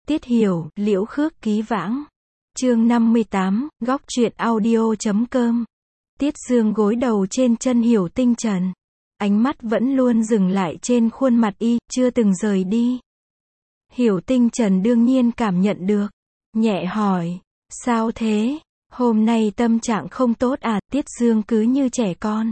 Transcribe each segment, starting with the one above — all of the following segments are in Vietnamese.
Tiết Hiểu, Liễu Khước Ký Vãng. Chương 58, góc truyện audio.com. Tiết Dương gối đầu trên chân Hiểu Tinh Trần. Ánh mắt vẫn luôn dừng lại trên khuôn mặt y, chưa từng rời đi. Hiểu Tinh Trần đương nhiên cảm nhận được. Nhẹ hỏi, sao thế? Hôm nay tâm trạng không tốt à? Tiết Dương cứ như trẻ con.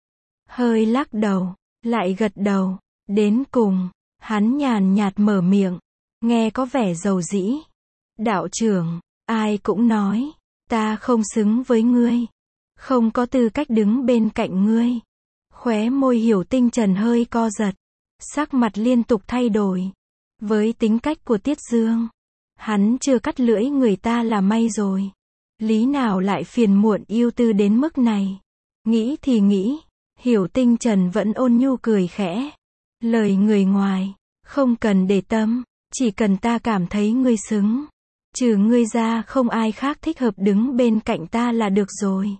Hơi lắc đầu, lại gật đầu. Đến cùng, hắn nhàn nhạt mở miệng. Nghe có vẻ dầu dĩ. Đạo trưởng, ai cũng nói, ta không xứng với ngươi. Không có tư cách đứng bên cạnh ngươi. Khóe môi Hiểu Tinh Trần hơi co giật. Sắc mặt liên tục thay đổi. Với tính cách của Tiết Dương, hắn chưa cắt lưỡi người ta là may rồi. Lý nào lại phiền muộn ưu tư đến mức này. Nghĩ thì nghĩ, Hiểu Tinh Trần vẫn ôn nhu cười khẽ. Lời người ngoài, không cần để tâm, chỉ cần ta cảm thấy ngươi xứng. Trừ ngươi ra không ai khác thích hợp đứng bên cạnh ta là được rồi.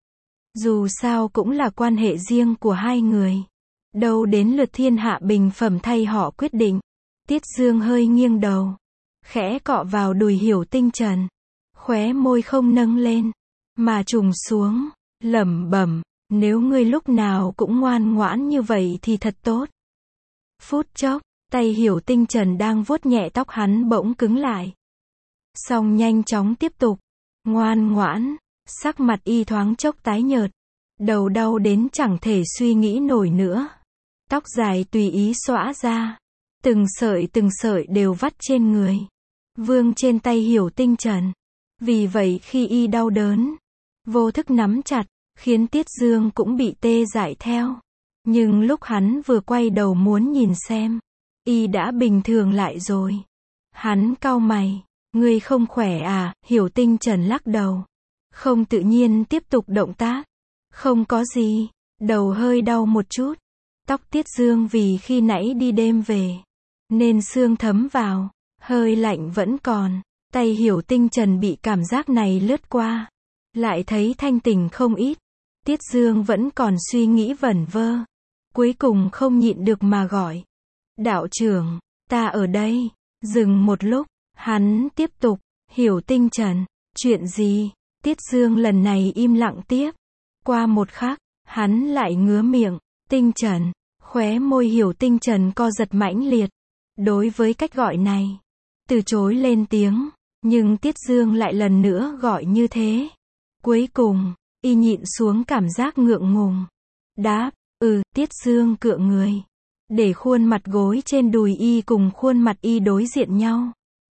Dù sao cũng là quan hệ riêng của hai người. Đâu đến lượt thiên hạ bình phẩm thay họ quyết định. Tiết Dương hơi nghiêng đầu, khẽ cọ vào đùi Hiểu Tinh Trần. Khóe môi không nâng lên, mà trùng xuống, lẩm bẩm, nếu ngươi lúc nào cũng ngoan ngoãn như vậy thì thật tốt. Phút chốc, tay Hiểu Tinh Trần đang vuốt nhẹ tóc hắn bỗng cứng lại. Xong nhanh chóng tiếp tục, ngoan ngoãn, sắc mặt y thoáng chốc tái nhợt. Đầu đau đến chẳng thể suy nghĩ nổi nữa. Tóc dài tùy ý xõa ra. Từng sợi đều vắt trên người. Vương trên tay Hiểu Tinh Trần. Vì vậy khi y đau đớn, vô thức nắm chặt, khiến Tiết Dương cũng bị tê dại theo. Nhưng lúc hắn vừa quay đầu muốn nhìn xem, y đã bình thường lại rồi. Hắn cau mày, ngươi không khỏe à? Hiểu Tinh Trần lắc đầu. Không tự nhiên tiếp tục động tác. Không có gì, đầu hơi đau một chút. Tóc Tiết Dương vì khi nãy đi đêm về, nên sương thấm vào, hơi lạnh vẫn còn. Tay Hiểu Tinh Trần bị cảm giác này lướt qua, lại thấy thanh tỉnh không ít. Tiết Dương vẫn còn suy nghĩ vẩn vơ. Cuối cùng không nhịn được mà gọi. Đạo trưởng, ta ở đây. Dừng một lúc, hắn tiếp tục. Hiểu Tinh Trần, chuyện gì? Tiết Dương lần này im lặng tiếp. Qua một khắc, hắn lại ngứa miệng. Tinh Trần, khóe môi Hiểu Tinh Trần co giật mãnh liệt. Đối với cách gọi này, từ chối lên tiếng, nhưng Tiết Dương lại lần nữa gọi như thế. Cuối cùng, y nhịn xuống cảm giác ngượng ngùng. Đáp, Tiết Dương cựa người. Để khuôn mặt gối trên đùi y cùng khuôn mặt y đối diện nhau.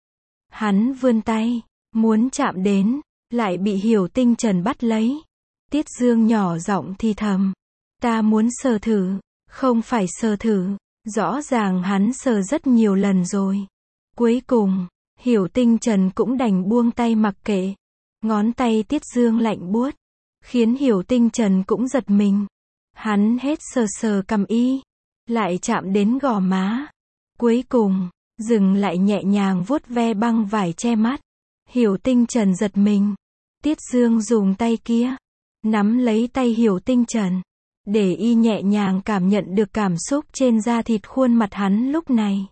Hắn vươn tay, muốn chạm đến, lại bị Hiểu Tinh Trần bắt lấy. Tiết Dương nhỏ giọng thì thầm. Ta muốn sờ thử. Không phải sờ thử. Rõ ràng hắn sờ rất nhiều lần rồi. Cuối cùng, Hiểu Tinh Trần cũng đành buông tay mặc kệ. Ngón tay Tiết Dương lạnh buốt, khiến Hiểu Tinh Trần cũng giật mình. Hắn hết sờ cằm y, lại chạm đến gò má. Cuối cùng, dừng lại nhẹ nhàng vuốt ve băng vải che mắt. Hiểu Tinh Trần giật mình. Tiết Dương dùng tay kia, nắm lấy tay Hiểu Tinh Trần, để y nhẹ nhàng cảm nhận được cảm xúc trên da thịt khuôn mặt hắn lúc này.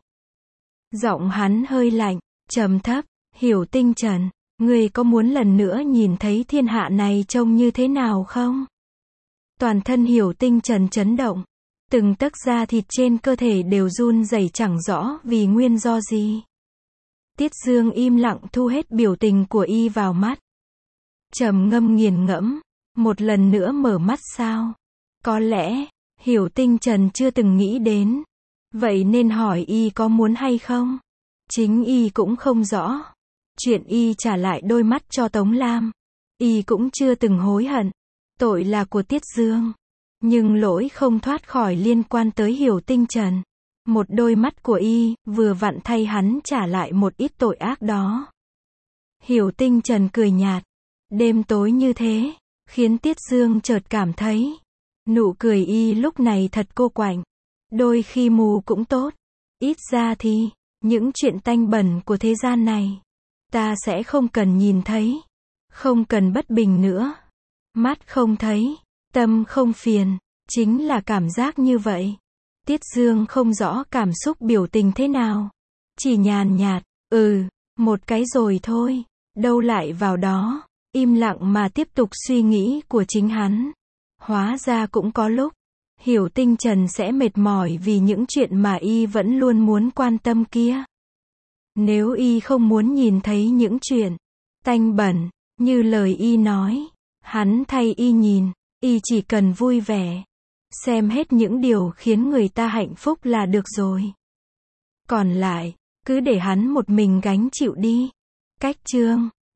Giọng hắn hơi lạnh, trầm thấp. Hiểu Tinh Trần, ngươi có muốn lần nữa nhìn thấy thiên hạ này trông như thế nào không? Toàn thân Hiểu Tinh Trần chấn động. Từng tấc da thịt trên cơ thể đều run rẩy chẳng rõ vì nguyên do gì. Tiết Dương im lặng thu hết biểu tình của y vào mắt. Trầm ngâm nghiền ngẫm. Một lần nữa mở mắt sao? Có lẽ, Hiểu Tinh Trần chưa từng nghĩ đến. Vậy nên hỏi y có muốn hay không? Chính y cũng không rõ. Chuyện y trả lại đôi mắt cho Tống Lam, y cũng chưa từng hối hận. Tội là của Tiết Dương, nhưng lỗi không thoát khỏi liên quan tới Hiểu Tinh Trần. Một đôi mắt của y, vừa vặn thay hắn trả lại một ít tội ác đó. Hiểu Tinh Trần cười nhạt. Đêm tối như thế, khiến Tiết Dương chợt cảm thấy, nụ cười y lúc này thật cô quạnh. Đôi khi mù cũng tốt. Ít ra thì, những chuyện tanh bẩn của thế gian này, ta sẽ không cần nhìn thấy. Không cần bất bình nữa. Mắt không thấy, tâm không phiền, chính là cảm giác như vậy. Tiết Dương không rõ cảm xúc biểu tình thế nào. Chỉ nhàn nhạt, một cái rồi thôi, đâu lại vào đó, im lặng mà tiếp tục suy nghĩ của chính hắn. Hóa ra cũng có lúc, Hiểu Tinh Trần sẽ mệt mỏi vì những chuyện mà y vẫn luôn muốn quan tâm kia. Nếu y không muốn nhìn thấy những chuyện tanh bẩn, như lời y nói, hắn thay y nhìn, y chỉ cần vui vẻ, xem hết những điều khiến người ta hạnh phúc là được rồi. Còn lại, cứ để hắn một mình gánh chịu đi. Cách chương